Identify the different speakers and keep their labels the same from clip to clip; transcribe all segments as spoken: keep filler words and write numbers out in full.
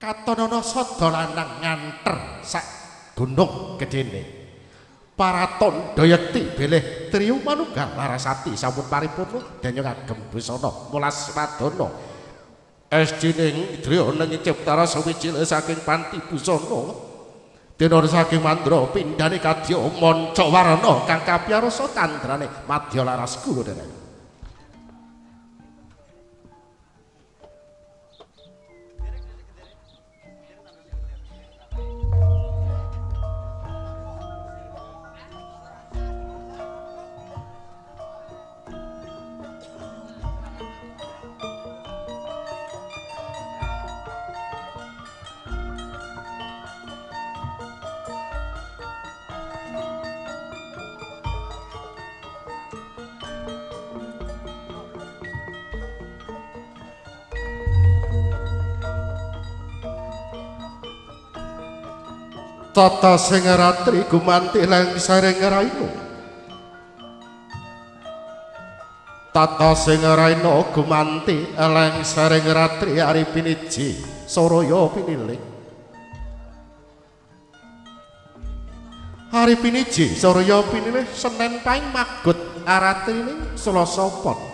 Speaker 1: Katonana sada lanang nganter sak gunung gedene. Para tandayekti bilih Triya Manunggal Larasati sampun paripurna denya ngagem busana mulas wadana. Esjining Triya nenging ciptara sawiji saking panti busana. Dina saking mandra pindhane kadya manca warna kang kapiyarsa candrane madya laras kula dereng. Tata sing ratri gumanti lengsaring raina. Tata sing raina gumanti lengsaring ratri ari piniji saraya piniling. Ari piniji saraya pinilih Senen paing magut aratrining Selasa pon.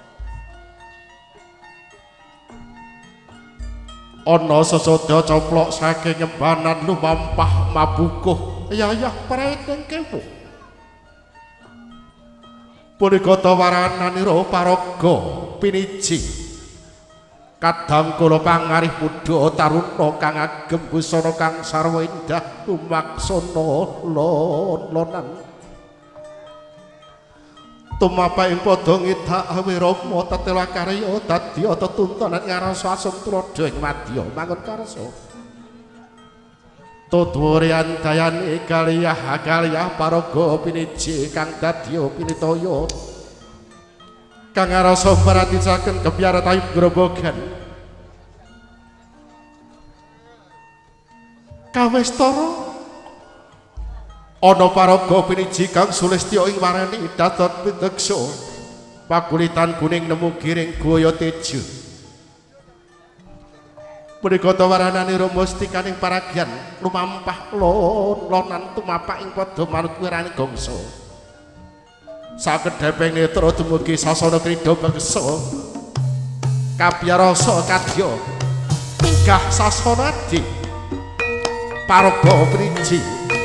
Speaker 1: Ana sesada coplok saking nyembanan lumampah mabukuh yayah preteng kewu. Punika tawarananira paraga piniji. Kadang kula pangarih muda taruna kang agem busana kang sarwa indah lumaksana lon-lonan. Tumapa ing padha ngidak wirama tetela karya dadya tetuntunan ngarasa asung tuladha ing madya mangun karsa. Tudwure andayane kaliyah kaliyah paraga piniji kang dadya pinitaya kang ngarasa maratisaken kebyarataning grobogan. Kawestara ana paraga piniji kang sulistya ing warani dados pindeksa pakulitan kuning nemu giring gaya tejo. Punika tawaranane romostikaning paragian lumampah lon-lonan tumapak ing padha manut wirane gongso. Sakedheping netra dumugi sasana krida bangsa kapiyarasa kadya minggah sasana adi paraga piniji.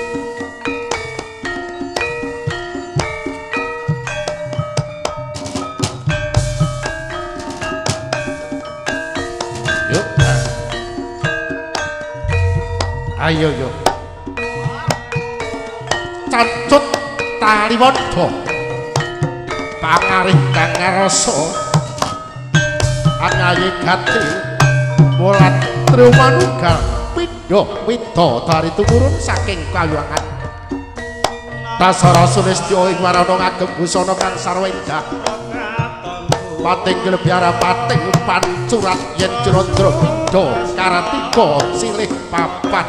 Speaker 1: Ayo yo cancut taliwoda pangaring kang ngarasa angaye gati mulat Triya Manunggal pindha wida dari tumurun saking kayuwangan dasara sulistya ing warana ngagem busana kang sarwa indah pating glebyara pating pancurat yen Candra pindha karatika silih papat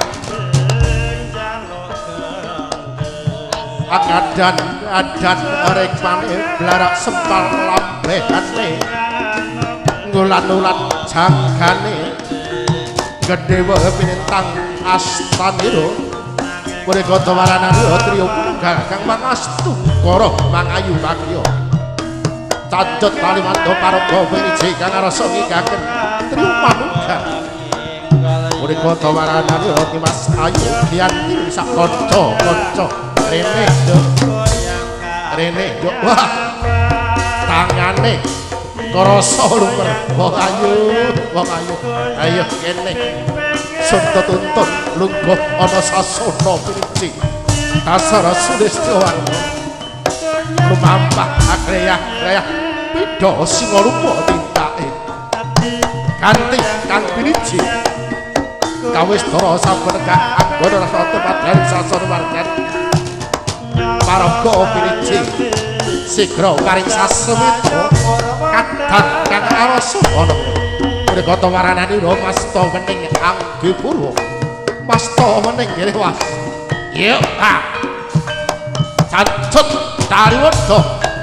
Speaker 1: adan adan arek pane blarak sempal lambehane ngulan-ulan jagane gedhe wae pinintang astanira punika tawaranane Triya Manunggal kang mangastu kara mangayu bagya cancut talimando paraga piniji kang rasa ngigaken Triya Manunggal punika tawaranane Dimas Ayu Diyanti sak kanca-kanca rene rene wah tangane krasa lumer wong ayu wong ayu ayo kene sunta tuntun lungguh ana sasana piniji kasara sulistya lumampah akreyah-kreyah pindha singa rupa tintake kanthi kang piniji kawistara saben kang anggone rasa temadhan sasana wargan paraga piniji sigra paring sasmita kadang kang arasa ana punika tawarananira masta wening angge purwa masta wening rewas yo ah cancut taliwoda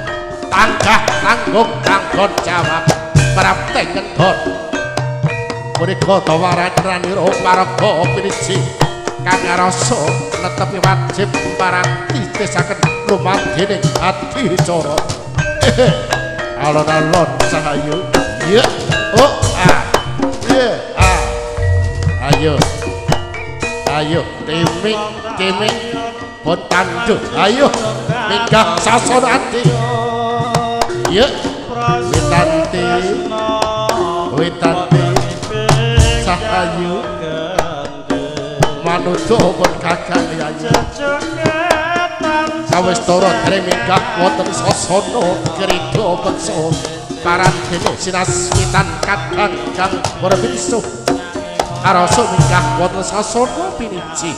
Speaker 1: tanggah tanggung kanggon jawab prapteng ngendhon punika tawaranira paraga piniji kang rasa netepi wajib paranti desaken lumadhening ati cara alon-alon sahayu ya oh ah ya ah ayo ayo timik timik pun tanduk ayo minggah sasana ati ya witanti witanti sahayu manusa pun kakang yayi kawis tara dereng minggah wonten sasana krida beksa parantene sinaswitan kadang kang berbisuh arasa minggah wonten sasana piniji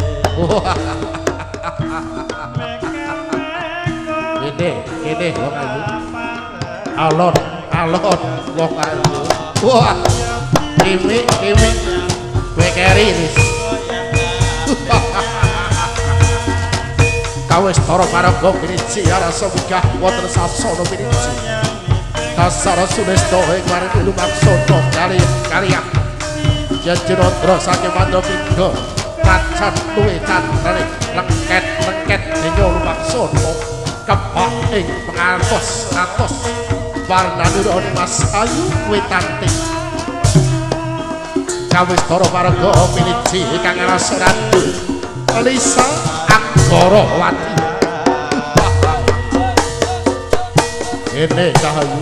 Speaker 1: ini ini wong ayu alon alon wong ayu wah kimi kimi kowe keri wis kawis tara paraga piniji arasa minggah wonten sasana piniji dasar sunesta ing maring lumaksana kali karya Jajirandra saking Mandapindha kacan luwih cantrene lengket-lengket denya lumaksana kebak ing pengantos ngantos warnanira Mas Ayu Witanti kawis tara paraga piniji kang rasa randu Lisa Anggarawati kene Cahayu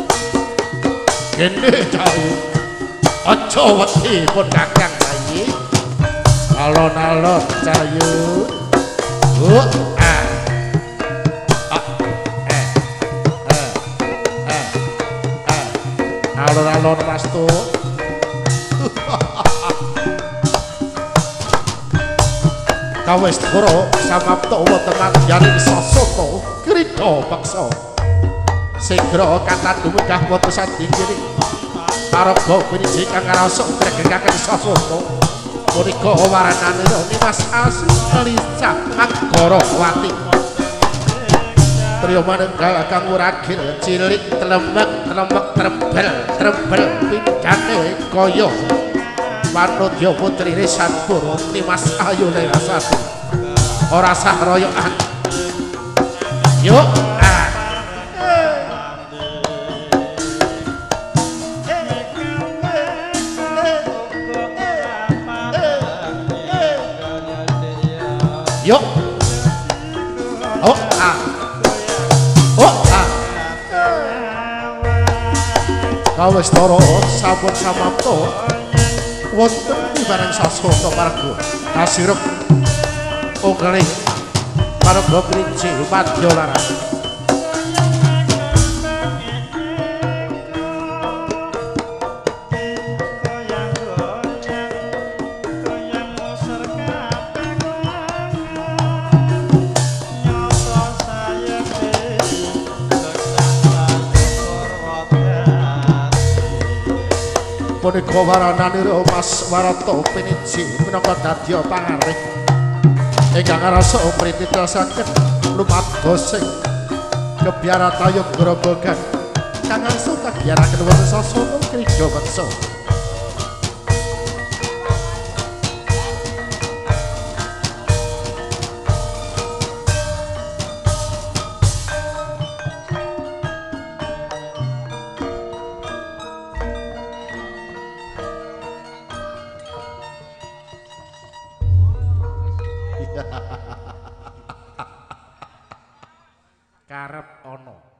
Speaker 1: kene Cahayu aja wedi pun kakang bayi alon-alon Cahayu uh ah ah eh eh eh eh alon-alon Mastu kawis tara samapta wonten manjaning sasana krida beksa segra katandhu minggah wonten sadinggiri paraga piniji kang rasa gregegaken sasana punika warananira Nimas Asu Lisa Anggarawati Trio manunggal kang uragil cilik telemek telemek trebel trebel pindhane kaya Panodya Putri Risanpur Nimas Ayu Larasati ora sah royokan yuk ah yuk oh ah oh ah kawis tara sampun samapta wonten barang sasana paraga kasirep unggalih paraga piniji Madya Laras punika warananira Mas Warata piniji minangka dadya pangarih ingkang rasa prititelasaken lumadga sing kebiaratayung grobogan kang rasa kagiaraken wonten sasana krida beksa karep ana